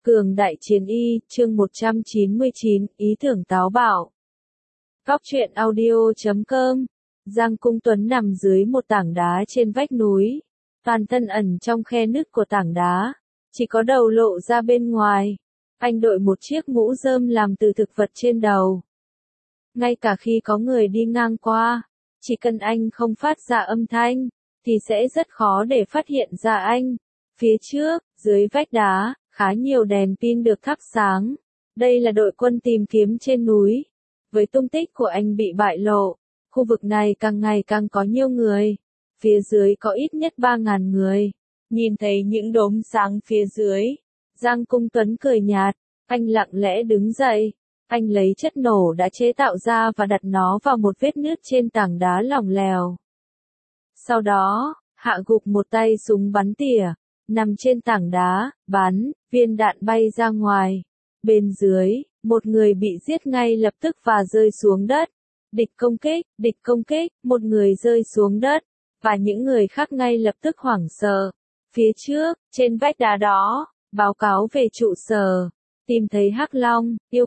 Cường đại chiến y, chương 199, ý tưởng táo bạo. Góc truyện audio.com. Giang Cung Tuấn nằm dưới một tảng đá trên vách núi. Toàn thân ẩn trong khe nứt của tảng đá. Chỉ có đầu lộ ra bên ngoài. Anh đội một chiếc mũ rơm làm từ thực vật trên đầu. Ngay cả khi có người đi ngang qua, chỉ cần anh không phát ra âm thanh, thì sẽ rất khó để phát hiện ra anh. Phía trước, dưới vách đá, khá nhiều đèn pin được thắp sáng. Đây là đội quân tìm kiếm trên núi. Với tung tích của anh bị bại lộ, khu vực này càng ngày càng có nhiều người. Phía dưới có ít nhất 3.000 người. Nhìn thấy những đốm sáng phía dưới, Giang Cung Tuấn cười nhạt, anh lặng lẽ đứng dậy. Anh lấy chất nổ đã chế tạo ra và đặt nó vào một vết nứt trên tảng đá lỏng lẻo. Sau đó, hạ gục một tay súng bắn tỉa, nằm trên tảng đá, bắn, viên đạn bay ra ngoài. Bên dưới, một người bị giết ngay lập tức và rơi xuống đất. Địch công kích, một người rơi xuống đất, và những người khác ngay lập tức hoảng sợ. Phía trước, trên vách đá đó, báo cáo về trụ sở. Tìm thấy Hắc Long, yêu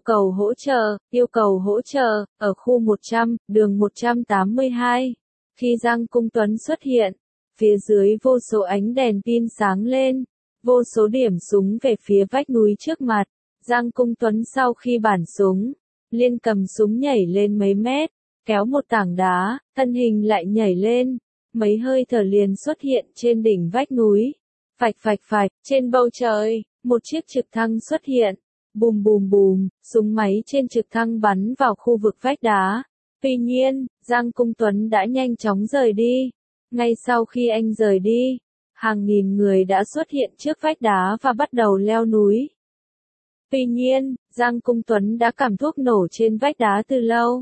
cầu hỗ trợ, ở khu 100, đường 182. Khi Giang Cung Tuấn xuất hiện, phía dưới vô số ánh đèn pin sáng lên, vô số điểm súng về phía vách núi trước mặt. Giang Cung Tuấn sau khi bản súng, liền cầm súng nhảy lên mấy mét, kéo một tảng đá, thân hình lại nhảy lên, mấy hơi thở liền xuất hiện trên đỉnh vách núi. Phạch, trên bầu trời, một chiếc trực thăng xuất hiện. Bùm bùm bùm, súng máy trên trực thăng bắn vào khu vực vách đá. Tuy nhiên, Giang Cung Tuấn đã nhanh chóng rời đi. Ngay sau khi anh rời đi, hàng nghìn người đã xuất hiện trước vách đá và bắt đầu leo núi. Tuy nhiên, Giang Cung Tuấn đã cảm thuốc nổ trên vách đá từ lâu.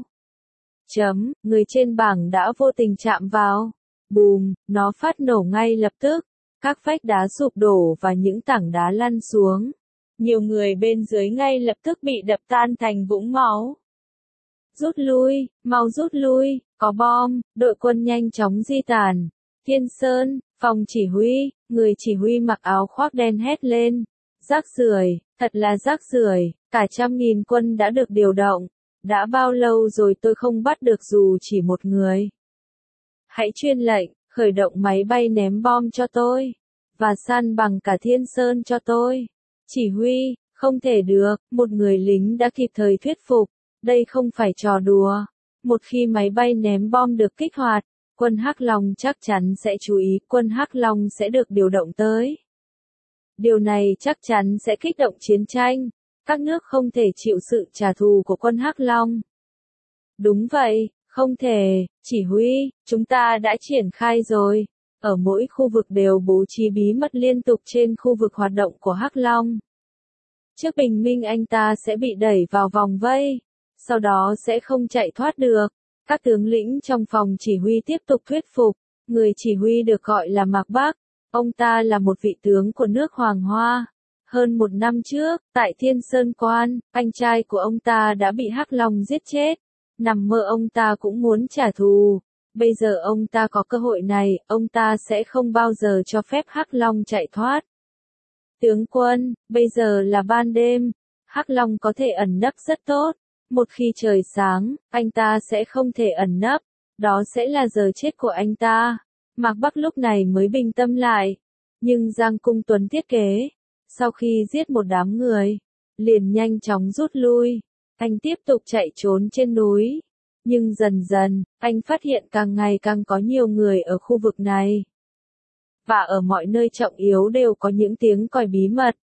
Người trên bảng đã vô tình chạm vào. Bùm, nó phát nổ ngay lập tức. Các vách đá sụp đổ và những tảng đá lăn xuống. Nhiều người bên dưới ngay lập tức bị đập tan thành vũng máu. Rút lui, mau rút lui, có bom, đội quân nhanh chóng di tản. Thiên Sơn, phòng chỉ huy, người chỉ huy mặc áo khoác đen hét lên. Rác rưởi, thật là rác rưởi, cả 100.000 quân đã được điều động. Đã bao lâu rồi tôi không bắt được dù chỉ một người. Hãy truyền lệnh, khởi động máy bay ném bom cho tôi. Và san bằng cả Thiên Sơn cho tôi. Chỉ huy, không thể được, một người lính đã kịp thời thuyết phục. Đây không phải trò đùa. Một khi máy bay ném bom được kích hoạt, quân Hắc Long chắc chắn sẽ chú ý, quân Hắc Long sẽ được điều động tới. Điều này chắc chắn sẽ kích động chiến tranh. Các nước không thể chịu sự trả thù của quân Hắc Long. Đúng vậy, không thể, chỉ huy, chúng ta đã triển khai rồi. Ở mỗi khu vực đều bố trí bí mật liên tục trên khu vực hoạt động của Hắc Long. Trước bình minh anh ta sẽ bị đẩy vào vòng vây, sau đó sẽ không chạy thoát được. Các tướng lĩnh trong phòng chỉ huy tiếp tục thuyết phục. Người chỉ huy được gọi là Mạc Bắc. Ông ta là một vị tướng của nước Hoàng Hoa. Hơn một năm trước, tại Thiên Sơn Quan, anh trai của ông ta đã bị Hắc Long giết chết. Nằm mơ ông ta cũng muốn trả thù. Bây giờ ông ta có cơ hội này, ông ta sẽ không bao giờ cho phép Hắc Long chạy thoát. Tướng quân, bây giờ là ban đêm. Hắc Long có thể ẩn nấp rất tốt. Một khi trời sáng, anh ta sẽ không thể ẩn nấp. Đó sẽ là giờ chết của anh ta. Mạc Bắc lúc này mới bình tâm lại. Nhưng Giang Cung Tuấn thiết kế. Sau khi giết một đám người, liền nhanh chóng rút lui. Anh tiếp tục chạy trốn trên núi. Nhưng dần dần, anh phát hiện càng ngày càng có nhiều người ở khu vực này. Và ở mọi nơi trọng yếu đều có những tiếng còi bí mật.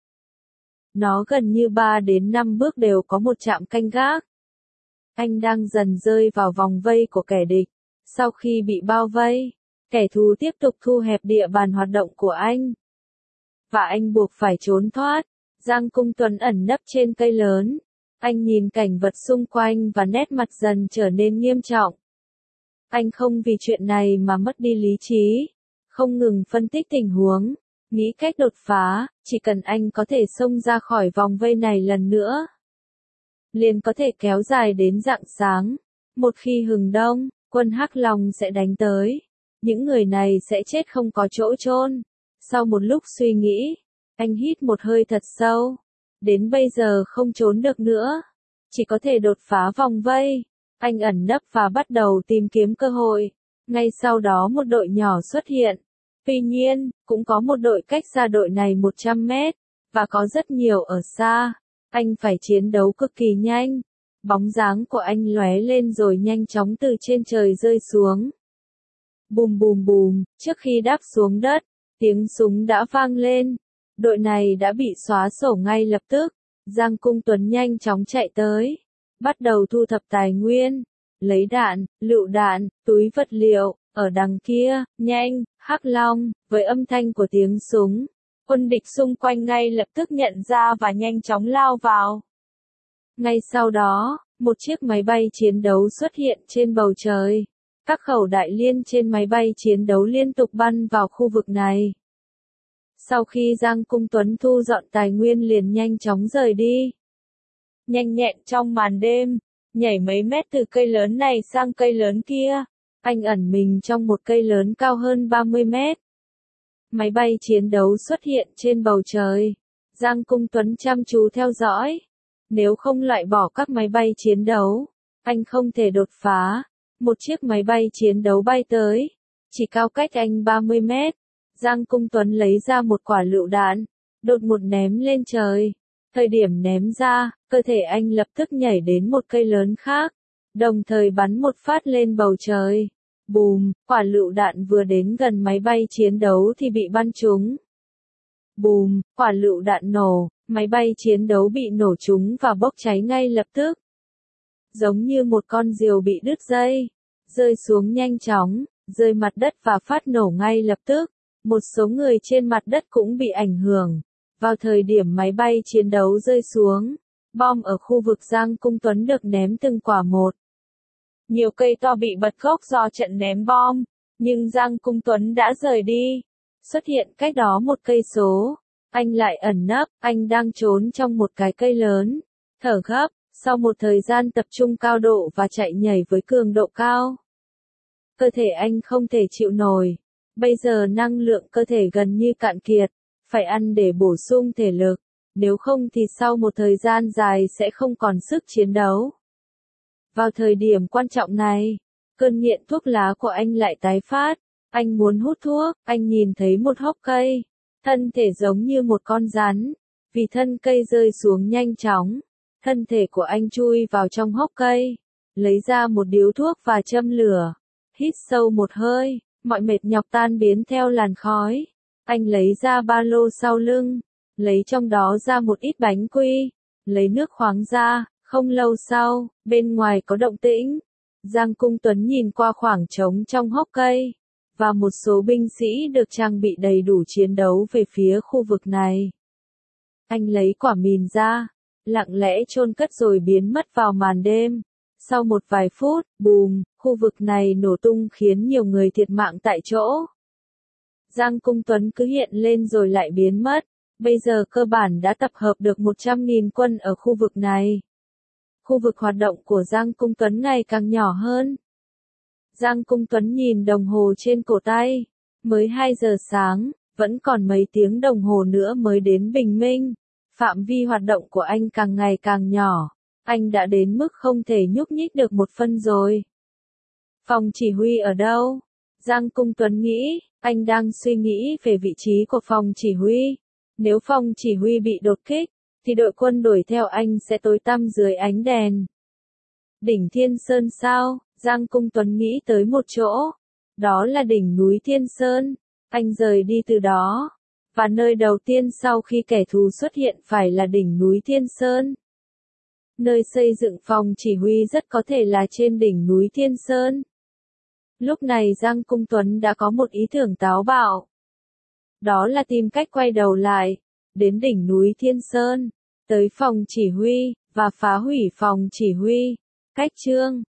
Nó gần như 3 đến 5 bước đều có một trạm canh gác. Anh đang dần rơi vào vòng vây của kẻ địch. Sau khi bị bao vây, kẻ thù tiếp tục thu hẹp địa bàn hoạt động của anh. Và anh buộc phải trốn thoát. Giang Cung Tuấn ẩn nấp trên cây lớn. Anh nhìn cảnh vật xung quanh và nét mặt dần trở nên nghiêm trọng. Anh không vì chuyện này mà mất đi lý trí. Không ngừng phân tích tình huống. Nghĩ cách đột phá, chỉ cần anh có thể xông ra khỏi vòng vây này lần nữa. Liền có thể kéo dài đến rạng sáng. Một khi hừng đông, quân Hắc Long sẽ đánh tới. Những người này sẽ chết không có chỗ chôn. Sau một lúc suy nghĩ, anh hít một hơi thật sâu. Đến bây giờ không trốn được nữa. Chỉ có thể đột phá vòng vây. Anh ẩn nấp và bắt đầu tìm kiếm cơ hội. Ngay sau đó một đội nhỏ xuất hiện. Tuy nhiên, cũng có một đội cách xa đội này 100 mét. Và có rất nhiều ở xa. Anh phải chiến đấu cực kỳ nhanh. Bóng dáng của anh lóe lên rồi nhanh chóng từ trên trời rơi xuống. Bùm bùm bùm, trước khi đáp xuống đất, tiếng súng đã vang lên. Đội này đã bị xóa sổ ngay lập tức. Giang Cung Tuấn nhanh chóng chạy tới. Bắt đầu thu thập tài nguyên. Lấy đạn, lựu đạn, túi vật liệu. Ở đằng kia, nhanh, Hắc Long, với âm thanh của tiếng súng. Quân địch xung quanh ngay lập tức nhận ra và nhanh chóng lao vào. Ngay sau đó, một chiếc máy bay chiến đấu xuất hiện trên bầu trời. Các khẩu đại liên trên máy bay chiến đấu liên tục bắn vào khu vực này. Sau khi Giang Cung Tuấn thu dọn tài nguyên liền nhanh chóng rời đi. Nhanh nhẹn trong màn đêm, nhảy mấy mét từ cây lớn này sang cây lớn kia. Anh ẩn mình trong một cây lớn cao hơn 30 mét. Máy bay chiến đấu xuất hiện trên bầu trời. Giang Cung Tuấn chăm chú theo dõi. Nếu không loại bỏ các máy bay chiến đấu, anh không thể đột phá. Một chiếc máy bay chiến đấu bay tới. Chỉ cao cách anh 30 mét. Giang Cung Tuấn lấy ra một quả lựu đạn. Đột ngột ném lên trời. Thời điểm ném ra, cơ thể anh lập tức nhảy đến một cây lớn khác. Đồng thời bắn một phát lên bầu trời. Bùm, quả lựu đạn vừa đến gần máy bay chiến đấu thì bị bắn trúng. Bùm, quả lựu đạn nổ, máy bay chiến đấu bị nổ trúng và bốc cháy ngay lập tức. Giống như một con diều bị đứt dây, rơi xuống nhanh chóng, rơi mặt đất và phát nổ ngay lập tức. Một số người trên mặt đất cũng bị ảnh hưởng. Vào thời điểm máy bay chiến đấu rơi xuống, bom ở khu vực Giang Cung Tuấn được ném từng quả một. Nhiều cây to bị bật gốc do trận ném bom, nhưng Giang Cung Tuấn đã rời đi. Xuất hiện cách đó một cây số, anh lại ẩn nấp, anh đang trốn trong một cái cây lớn, thở gấp, sau một thời gian tập trung cao độ và chạy nhảy với cường độ cao. Cơ thể anh không thể chịu nổi, bây giờ năng lượng cơ thể gần như cạn kiệt, phải ăn để bổ sung thể lực, nếu không thì sau một thời gian dài sẽ không còn sức chiến đấu. Vào thời điểm quan trọng này, cơn nghiện thuốc lá của anh lại tái phát. Anh muốn hút thuốc, anh nhìn thấy một hốc cây. Thân thể giống như một con rắn. Vì thân cây rơi xuống nhanh chóng, thân thể của anh chui vào trong hốc cây. Lấy ra một điếu thuốc và châm lửa. Hít sâu một hơi, mọi mệt nhọc tan biến theo làn khói. Anh lấy ra ba lô sau lưng. Lấy trong đó ra một ít bánh quy. Lấy nước khoáng ra. Không lâu sau, bên ngoài có động tĩnh. Giang Cung Tuấn nhìn qua khoảng trống trong hốc cây. Và một số binh sĩ được trang bị đầy đủ chiến đấu về phía khu vực này. Anh lấy quả mìn ra, lặng lẽ chôn cất rồi biến mất vào màn đêm. Sau một vài phút, bùm, khu vực này nổ tung khiến nhiều người thiệt mạng tại chỗ. Giang Cung Tuấn cứ hiện lên rồi lại biến mất. Bây giờ cơ bản đã tập hợp được 100.000 quân ở khu vực này. Khu vực hoạt động của Giang Cung Tuấn ngày càng nhỏ hơn. Giang Cung Tuấn nhìn đồng hồ trên cổ tay. Mới 2 giờ sáng, vẫn còn mấy tiếng đồng hồ nữa mới đến bình minh. Phạm vi hoạt động của anh càng ngày càng nhỏ. Anh đã đến mức không thể nhúc nhích được một phân rồi. Phòng chỉ huy ở đâu? Giang Cung Tuấn nghĩ, anh đang suy nghĩ về vị trí của phòng chỉ huy. Nếu phòng chỉ huy bị đột kích, thì đội quân đuổi theo anh sẽ tối tăm dưới ánh đèn. Đỉnh Thiên Sơn sao? Giang Cung Tuấn nghĩ tới một chỗ. Đó là đỉnh núi Thiên Sơn. Anh rời đi từ đó. Và nơi đầu tiên sau khi kẻ thù xuất hiện phải là đỉnh núi Thiên Sơn. Nơi xây dựng phòng chỉ huy rất có thể là trên đỉnh núi Thiên Sơn. Lúc này Giang Cung Tuấn đã có một ý tưởng táo bạo. Đó là tìm cách quay đầu lại, đến đỉnh núi Thiên Sơn, tới phòng chỉ huy, và phá hủy phòng chỉ huy. Cách chương